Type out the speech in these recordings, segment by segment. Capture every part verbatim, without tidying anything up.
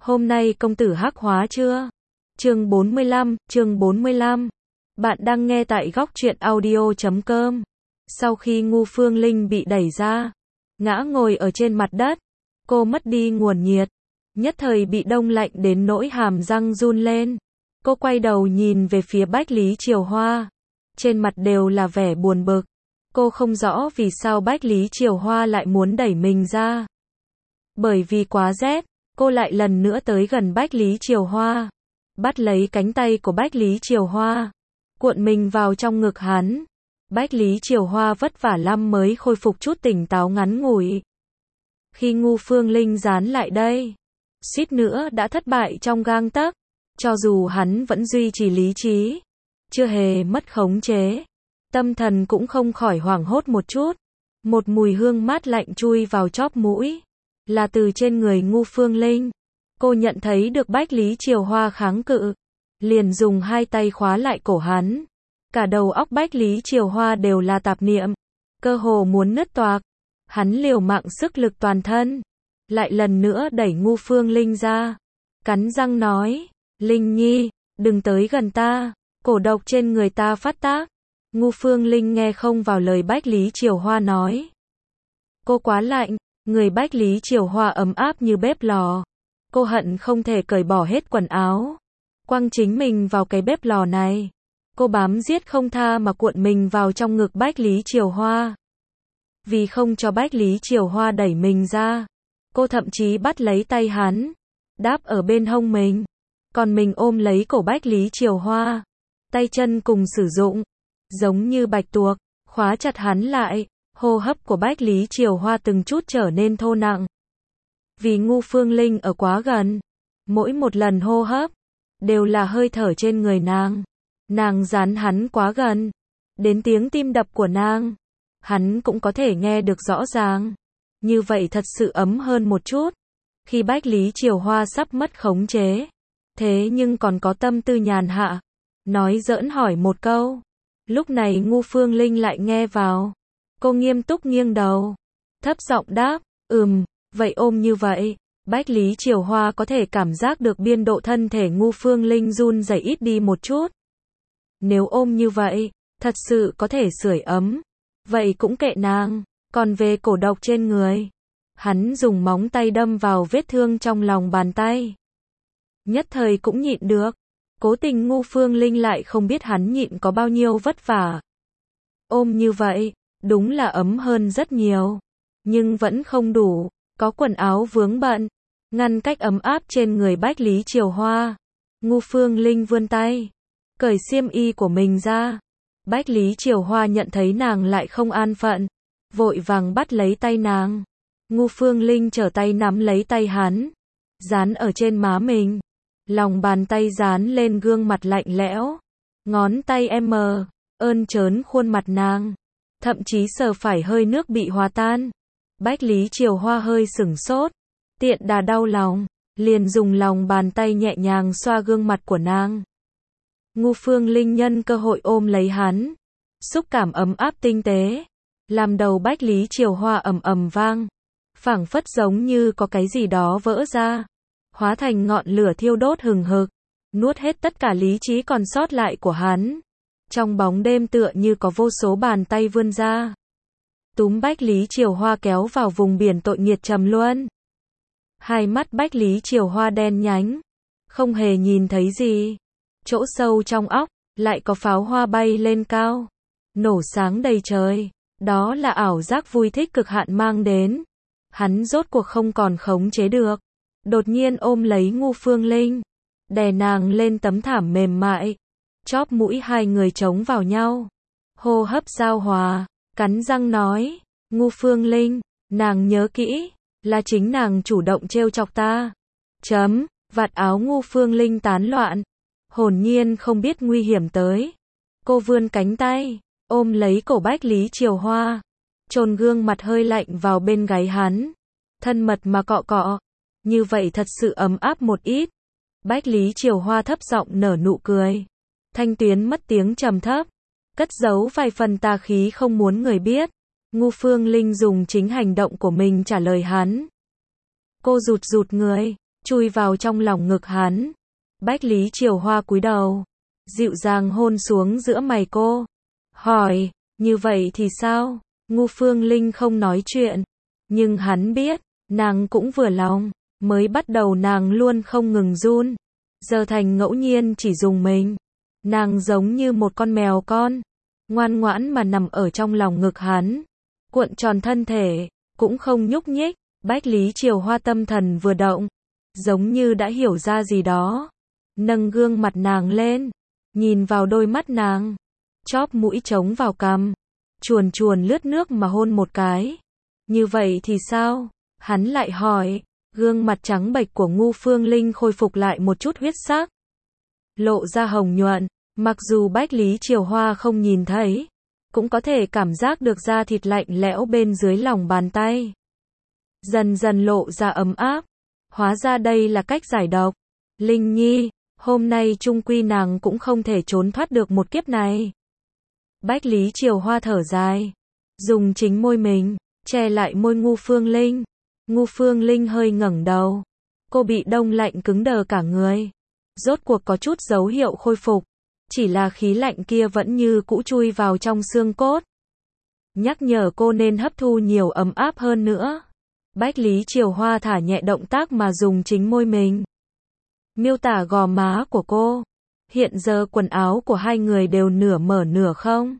Hôm nay công tử hắc hóa chưa? Chương bốn mươi lăm, chương bốn mươi lăm. Bạn đang nghe tại góc truyện audio chấm com. Sau khi Ngu Phương Linh bị đẩy ra, ngã ngồi ở trên mặt đất, cô mất đi nguồn nhiệt, nhất thời bị đông lạnh đến nỗi hàm răng run lên. Cô quay đầu nhìn về phía Bách Lý Triều Hoa, trên mặt đều là vẻ buồn bực. Cô không rõ vì sao Bách Lý Triều Hoa lại muốn đẩy mình ra. Bởi vì quá rét, cô lại lần nữa tới gần Bách Lý Triều Hoa, bắt lấy cánh tay của Bách Lý Triều Hoa, cuộn mình vào trong ngực hắn. Bách Lý Triều Hoa vất vả lắm mới khôi phục chút tỉnh táo ngắn ngủi. Khi Ngu Phương Linh dán lại đây, suýt nữa đã thất bại trong gang tấc. Cho dù hắn vẫn duy trì lý trí, chưa hề mất khống chế, tâm thần cũng không khỏi hoảng hốt một chút. Một mùi hương mát lạnh chui vào chóp mũi, là từ trên người Ngu Phương Linh. Cô nhận thấy được Bách Lý Triều Hoa kháng cự, liền dùng hai tay khóa lại cổ hắn. Cả đầu óc Bách Lý Triều Hoa đều là tạp niệm, cơ hồ muốn nứt toạc. Hắn liều mạng sức lực toàn thân, lại lần nữa đẩy Ngu Phương Linh ra, cắn răng nói, Linh Nhi, đừng tới gần ta, cổ độc trên người ta phát tác. Ngu Phương Linh nghe không vào lời Bách Lý Triều Hoa nói. Cô quá lạnh, người Bách Lý Triều Hoa ấm áp như bếp lò. Cô hận không thể cởi bỏ hết quần áo, quăng chính mình vào cái bếp lò này. Cô bám giết không tha mà cuộn mình vào trong ngực Bách Lý Triều Hoa. Vì không cho Bách Lý Triều Hoa đẩy mình ra, cô thậm chí bắt lấy tay hắn, đáp ở bên hông mình, còn mình ôm lấy cổ Bách Lý Triều Hoa, tay chân cùng sử dụng, giống như bạch tuộc, khóa chặt hắn lại. Hô hấp của Bách Lý Triều Hoa từng chút trở nên thô nặng. Vì Ngu Phương Linh ở quá gần, mỗi một lần hô hấp đều là hơi thở trên người nàng. Nàng dán hắn quá gần, đến tiếng tim đập của nàng, hắn cũng có thể nghe được rõ ràng. Như vậy thật sự ấm hơn một chút. Khi Bách Lý Triều Hoa sắp mất khống chế, thế nhưng còn có tâm tư nhàn hạ, nói giỡn hỏi một câu. Lúc này Ngu Phương Linh lại nghe vào. Cô nghiêm túc nghiêng đầu, thấp giọng đáp, ừm, vậy ôm như vậy. Bách Lý Triều Hoa có thể cảm giác được biên độ thân thể Ngu Phương Linh run rẩy ít đi một chút. Nếu ôm như vậy, thật sự có thể sưởi ấm, vậy cũng kệ nàng. Còn về cổ độc trên người, hắn dùng móng tay đâm vào vết thương trong lòng bàn tay. Nhất thời cũng nhịn được, cố tình Ngu Phương Linh lại không biết hắn nhịn có bao nhiêu vất vả. Ôm như vậy, đúng là ấm hơn rất nhiều, nhưng vẫn không đủ. Có quần áo vướng bận, ngăn cách ấm áp trên người Bách Lý Triều Hoa. Ngu Phương Linh vươn tay, cởi xiêm y của mình ra. Bách Lý Triều Hoa nhận thấy nàng lại không an phận, vội vàng bắt lấy tay nàng. Ngu Phương Linh trở tay nắm lấy tay hắn, dán ở trên má mình, lòng bàn tay dán lên gương mặt lạnh lẽo, ngón tay em ơn trớn khuôn mặt nàng, thậm chí sờ phải hơi nước bị hòa tan. Bách Lý Triều Hoa hơi sửng sốt, tiện đà đau lòng, liền dùng lòng bàn tay nhẹ nhàng xoa gương mặt của nàng. Ngu Phương Linh nhân cơ hội ôm lấy hắn, xúc cảm ấm áp tinh tế, làm đầu Bách Lý Triều Hoa ầm ầm vang, phảng phất giống như có cái gì đó vỡ ra, hóa thành ngọn lửa thiêu đốt hừng hực, nuốt hết tất cả lý trí còn sót lại của hắn. Trong bóng đêm tựa như có vô số bàn tay vươn ra, túm Bách Lý Triều Hoa kéo vào vùng biển tội nghiệt trầm luân. Hai mắt Bách Lý Triều Hoa đen nhánh, không hề nhìn thấy gì. Chỗ sâu trong óc, lại có pháo hoa bay lên cao, nổ sáng đầy trời. Đó là ảo giác vui thích cực hạn mang đến. Hắn rốt cuộc không còn khống chế được, đột nhiên ôm lấy Ngu Phương Linh, đè nàng lên tấm thảm mềm mại. Chóp mũi hai người chống vào nhau, hô hấp giao hòa, cắn răng nói, Ngu Phương Linh, nàng nhớ kỹ, là chính nàng chủ động trêu chọc ta. Chấm, vạt áo Ngu Phương Linh tán loạn, hồn nhiên không biết nguy hiểm tới. Cô vươn cánh tay, ôm lấy cổ Bách Lý Triều Hoa, chôn gương mặt hơi lạnh vào bên gáy hắn, thân mật mà cọ cọ, như vậy thật sự ấm áp một ít. Bách Lý Triều Hoa thấp giọng nở nụ cười, thanh tuyến mất tiếng trầm thấp, cất giấu vài phần tà khí không muốn người biết. Ngu Phương Linh dùng chính hành động của mình trả lời hắn. Cô rụt rụt người, chui vào trong lòng ngực hắn. Bách Lý Triều Hoa cúi đầu, dịu dàng hôn xuống giữa mày cô. Hỏi, như vậy thì sao? Ngô Phương Linh không nói chuyện, nhưng hắn biết, nàng cũng vừa lòng. Mới bắt đầu nàng luôn không ngừng run, giờ thành ngẫu nhiên chỉ dùng mình. Nàng giống như một con mèo con, ngoan ngoãn mà nằm ở trong lòng ngực hắn, cuộn tròn thân thể, cũng không nhúc nhích. Bách Lý Triều Hoa tâm thần vừa động, giống như đã hiểu ra gì đó, nâng gương mặt nàng lên, nhìn vào đôi mắt nàng, chóp mũi chống vào cằm, chuồn chuồn lướt nước mà hôn một cái. Như vậy thì sao? Hắn lại hỏi. Gương mặt trắng bệch của Ngô Phương Linh khôi phục lại một chút huyết sắc, lộ ra hồng nhuận, mặc dù Bách Lý Triều Hoa không nhìn thấy, cũng có thể cảm giác được da thịt lạnh lẽo bên dưới lòng bàn tay. Dần dần lộ ra ấm áp, hóa ra đây là cách giải độc. Linh Nhi, hôm nay chung quy nàng cũng không thể trốn thoát được một kiếp này. Bách Lý Triều Hoa thở dài, dùng chính môi mình, che lại môi Ngô Phương Linh. Ngô Phương Linh hơi ngẩng đầu, cô bị đông lạnh cứng đờ cả người, rốt cuộc có chút dấu hiệu khôi phục, chỉ là khí lạnh kia vẫn như cũ chui vào trong xương cốt, nhắc nhở cô nên hấp thu nhiều ấm áp hơn nữa. Bách Lý Triều Hoa thả nhẹ động tác mà dùng chính môi mình, miêu tả gò má của cô. Hiện giờ quần áo của hai người đều nửa mở nửa không,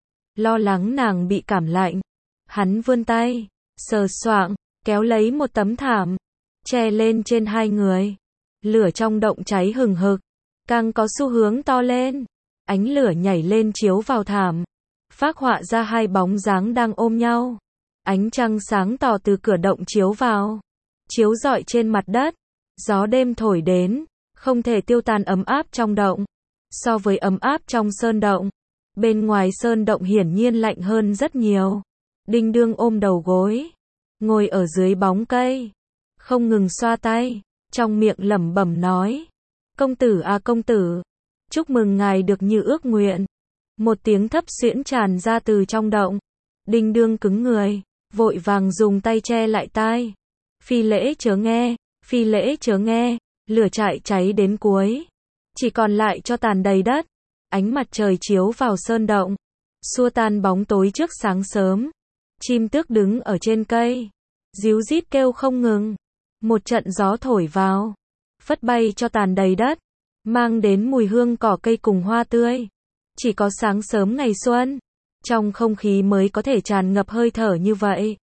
lo lắng nàng bị cảm lạnh, hắn vươn tay, sờ soạng, kéo lấy một tấm thảm, che lên trên hai người. Lửa trong động cháy hừng hực, càng có xu hướng to lên. Ánh lửa nhảy lên chiếu vào thảm, phác họa ra hai bóng dáng đang ôm nhau. Ánh trăng sáng tỏ từ cửa động chiếu vào, chiếu rọi trên mặt đất. Gió đêm thổi đến, không thể tiêu tan ấm áp trong động. So với ấm áp trong sơn động, bên ngoài sơn động hiển nhiên lạnh hơn rất nhiều. Đinh Đương ôm đầu gối, ngồi ở dưới bóng cây, không ngừng xoa tay, trong miệng lẩm bẩm nói: "Công tử à công tử, chúc mừng ngài được như ước nguyện." Một tiếng thấp xuyễn tràn ra từ trong động. Đinh Đương cứng người, vội vàng dùng tay che lại tai. "Phi lễ chớ nghe, phi lễ chớ nghe." Lửa trại cháy đến cuối, chỉ còn lại cho tàn đầy đất. Ánh mặt trời chiếu vào sơn động, xua tan bóng tối trước sáng sớm. Chim tước đứng ở trên cây, ríu rít kêu không ngừng. Một trận gió thổi vào, phất bay cho tàn đầy đất, mang đến mùi hương cỏ cây cùng hoa tươi. Chỉ có sáng sớm ngày xuân, trong không khí mới có thể tràn ngập hơi thở như vậy.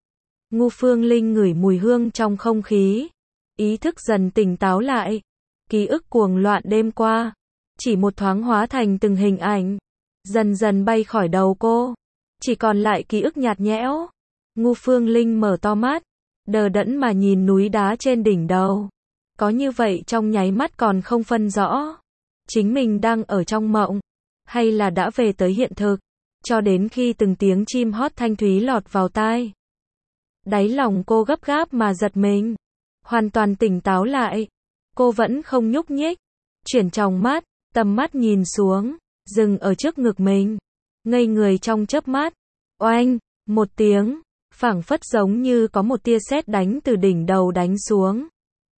Ngô Phương Linh ngửi mùi hương trong không khí, ý thức dần tỉnh táo lại. Ký ức cuồng loạn đêm qua, chỉ một thoáng hóa thành từng hình ảnh, dần dần bay khỏi đầu cô. Chỉ còn lại ký ức nhạt nhẽo. Ngô Phương Linh mở to mắt, đờ đẫn mà nhìn núi đá trên đỉnh đầu. Có như vậy trong nháy mắt còn không phân rõ, chính mình đang ở trong mộng, hay là đã về tới hiện thực. Cho đến khi từng tiếng chim hót thanh thúy lọt vào tai, đáy lòng cô gấp gáp mà giật mình. Hoàn toàn tỉnh táo lại, cô vẫn không nhúc nhích, chuyển tròng mắt, tầm mắt nhìn xuống, dừng ở trước ngực mình, ngây người trong chớp mắt. Oanh, một tiếng, phảng phất giống như có một tia sét đánh từ đỉnh đầu đánh xuống,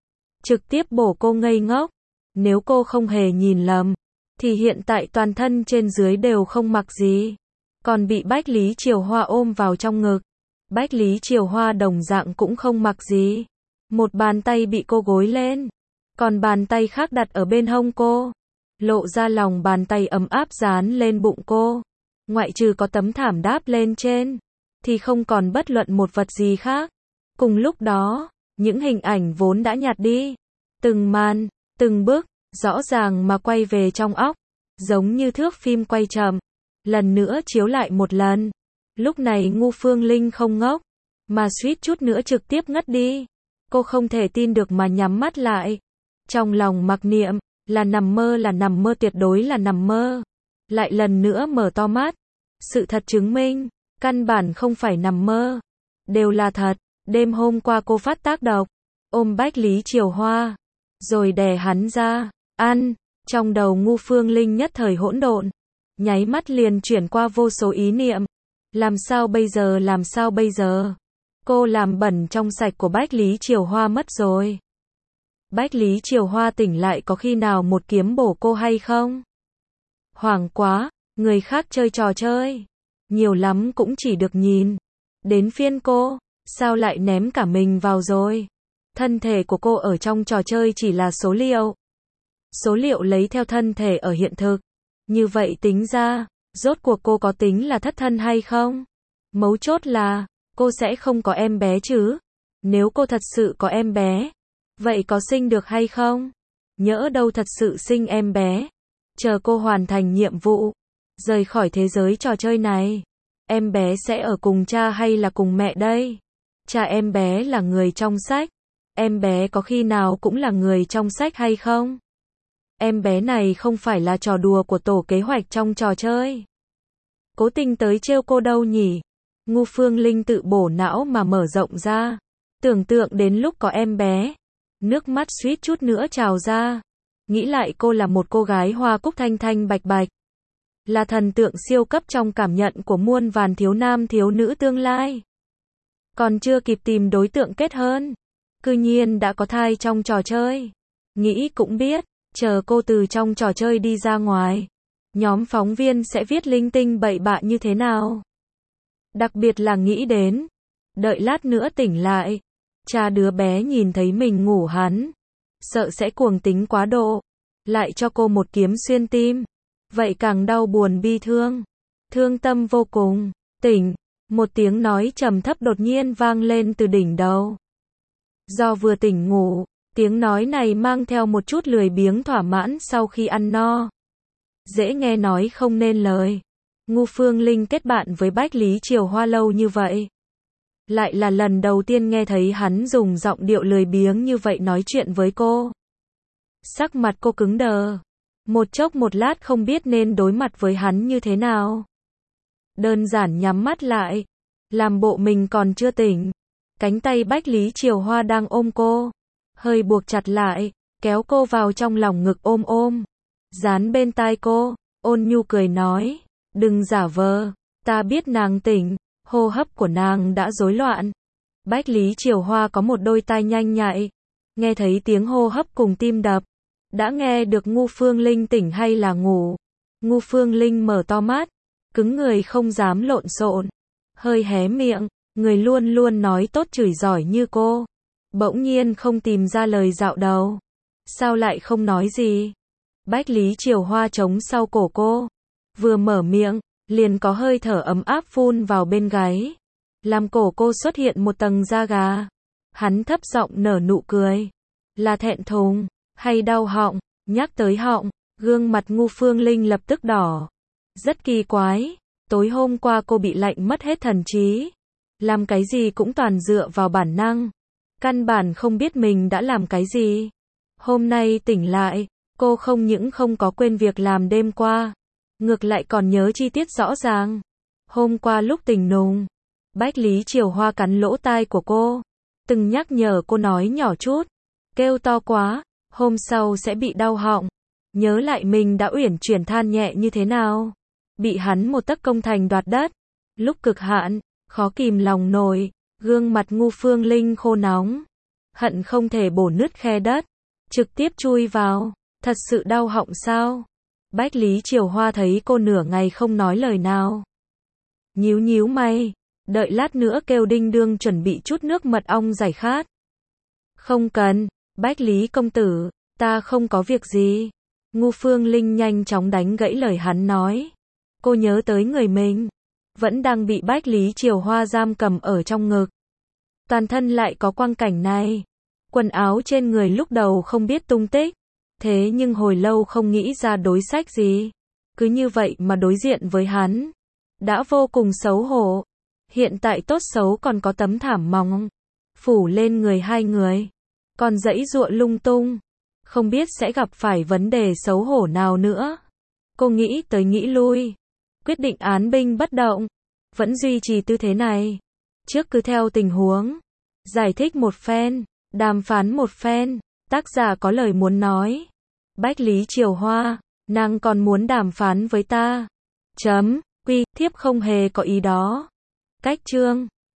trực tiếp bổ cô ngây ngốc. Nếu cô không hề nhìn lầm, thì hiện tại toàn thân trên dưới đều không mặc gì, còn bị Bách Lý Triều Hoa ôm vào trong ngực. Bách Lý Triều Hoa đồng dạng cũng không mặc gì. Một bàn tay bị cô gối lên, còn bàn tay khác đặt ở bên hông cô, lộ ra lòng bàn tay ấm áp dán lên bụng cô. Ngoại trừ có tấm thảm đáp lên trên, thì không còn bất luận một vật gì khác. Cùng lúc đó, những hình ảnh vốn đã nhạt đi, từng màn, từng bước, rõ ràng mà quay về trong óc, giống như thước phim quay chậm, lần nữa chiếu lại một lần. Lúc này Ngô Phương Linh không ngốc, mà suýt chút nữa trực tiếp ngất đi. Cô không thể tin được mà nhắm mắt lại, trong lòng mặc niệm, là nằm mơ, là nằm mơ, tuyệt đối là nằm mơ. Lại lần nữa mở to mắt, sự thật chứng minh, căn bản không phải nằm mơ, đều là thật. Đêm hôm qua cô phát tác độc, ôm Bách Lý Triều Hoa, rồi đè hắn ra, ăn. Trong đầu Ngô Phương Linh nhất thời hỗn độn, nháy mắt liền chuyển qua vô số ý niệm. Làm sao bây giờ, làm sao bây giờ? Cô làm bẩn trong sạch của Bách Lý Triều Hoa mất rồi. Bách Lý Triều Hoa tỉnh lại có khi nào một kiếm bổ cô hay không? Hoảng quá, người khác chơi trò chơi. Nhiều lắm cũng chỉ được nhìn. Đến phiên cô, sao lại ném cả mình vào rồi? Thân thể của cô ở trong trò chơi chỉ là số liệu. Số liệu lấy theo thân thể ở hiện thực. Như vậy tính ra, rốt cuộc cô có tính là thất thân hay không? Mấu chốt là, cô sẽ không có em bé chứ? Nếu cô thật sự có em bé, vậy có sinh được hay không? Nhỡ đâu thật sự sinh em bé. Chờ cô hoàn thành nhiệm vụ, rời khỏi thế giới trò chơi này. Em bé sẽ ở cùng cha hay là cùng mẹ đây? Cha em bé là người trong sách. Em bé có khi nào cũng là người trong sách hay không? Em bé này không phải là trò đùa của tổ kế hoạch trong trò chơi. Cố tình tới trêu cô đâu nhỉ? Ngu Phương Linh tự bổ não mà mở rộng ra. Tưởng tượng đến lúc có em bé. Nước mắt suýt chút nữa trào ra. Nghĩ lại cô là một cô gái hoa cúc thanh thanh bạch bạch. Là thần tượng siêu cấp trong cảm nhận của muôn vàn thiếu nam thiếu nữ tương lai. Còn chưa kịp tìm đối tượng kết hôn, cư nhiên đã có thai trong trò chơi. Nghĩ cũng biết, chờ cô từ trong trò chơi đi ra ngoài, nhóm phóng viên sẽ viết linh tinh bậy bạ như thế nào. Đặc biệt là nghĩ đến, đợi lát nữa tỉnh lại, cha đứa bé nhìn thấy mình ngủ hắn, sợ sẽ cuồng tính quá độ, lại cho cô một kiếm xuyên tim. Vậy càng đau buồn bi thương, thương tâm vô cùng. Tỉnh, một tiếng nói trầm thấp đột nhiên vang lên từ đỉnh đầu. Do vừa tỉnh ngủ, tiếng nói này mang theo một chút lười biếng thỏa mãn sau khi ăn no. Dễ nghe nói không nên lời. Ngu Phương Linh kết bạn với Bách Lý Triều Hoa lâu như vậy. Lại là lần đầu tiên nghe thấy hắn dùng giọng điệu lười biếng như vậy nói chuyện với cô. Sắc mặt cô cứng đờ. Một chốc một lát không biết nên đối mặt với hắn như thế nào. Đơn giản nhắm mắt lại, làm bộ mình còn chưa tỉnh. Cánh tay Bách Lý Triều Hoa đang ôm cô, hơi buộc chặt lại, kéo cô vào trong lòng ngực ôm ôm. Dán bên tai cô, ôn nhu cười nói, đừng giả vờ, ta biết nàng tỉnh, hô hấp của nàng đã rối loạn. Bách Lý Triều Hoa có một đôi tai nhanh nhạy, nghe thấy tiếng hô hấp cùng tim đập. Đã nghe được Ngu Phương Linh tỉnh hay là ngủ. Ngu Phương Linh mở to mắt, cứng người không dám lộn xộn, hơi hé miệng, người luôn luôn nói tốt chửi giỏi như cô. Bỗng nhiên không tìm ra lời dạo đầu. Sao lại không nói gì? Bách Lý Triều Hoa chống sau cổ cô. Vừa mở miệng, liền có hơi thở ấm áp phun vào bên gáy. Làm cổ cô xuất hiện một tầng da gà. Hắn thấp giọng nở nụ cười. Là thẹn thùng, hay đau họng? Nhắc tới họng, gương mặt Ngu Phương Linh lập tức đỏ. Rất kỳ quái. Tối hôm qua cô bị lạnh mất hết thần trí. Làm cái gì cũng toàn dựa vào bản năng. Căn bản không biết mình đã làm cái gì. Hôm nay tỉnh lại, cô không những không có quên việc làm đêm qua. Ngược lại còn nhớ chi tiết rõ ràng. Hôm qua lúc tỉnh nùng, Bách Lý Triều Hoa cắn lỗ tai của cô. Từng nhắc nhở cô nói nhỏ chút. Kêu to quá, hôm sau sẽ bị đau họng. Nhớ lại mình đã uyển chuyển than nhẹ như thế nào. Bị hắn một tấc công thành đoạt đất. Lúc cực hạn, khó kìm lòng nổi, gương mặt Ngu Phương Linh khô nóng. Hận không thể bổ nứt khe đất. Trực tiếp chui vào. Thật sự đau họng sao? Bách Lý Triều Hoa thấy cô nửa ngày không nói lời nào. Nhíu nhíu mày. Đợi lát nữa kêu đinh đương chuẩn bị chút nước mật ong giải khát. Không cần, Bách Lý công tử, ta không có việc gì. Ngu Phương Linh nhanh chóng đánh gãy lời hắn nói. Cô nhớ tới người mình. Vẫn đang bị Bách Lý Triều Hoa giam cầm ở trong ngực. Toàn thân lại có quang cảnh này. Quần áo trên người lúc đầu không biết tung tích. Thế nhưng hồi lâu không nghĩ ra đối sách gì. Cứ như vậy mà đối diện với hắn. Đã vô cùng xấu hổ. Hiện tại tốt xấu còn có tấm thảm mỏng. Phủ lên người hai người. Còn giãy giụa lung tung. Không biết sẽ gặp phải vấn đề xấu hổ nào nữa. Cô nghĩ tới nghĩ lui. Quyết định án binh bất động. Vẫn duy trì tư thế này. Trước cứ theo tình huống. Giải thích một phen. Đàm phán một phen. Tác giả có lời muốn nói. Bách Lý Triều Hoa, nàng còn muốn đàm phán với ta. Chấm, quy, thiếp không hề có ý đó. Cách chương.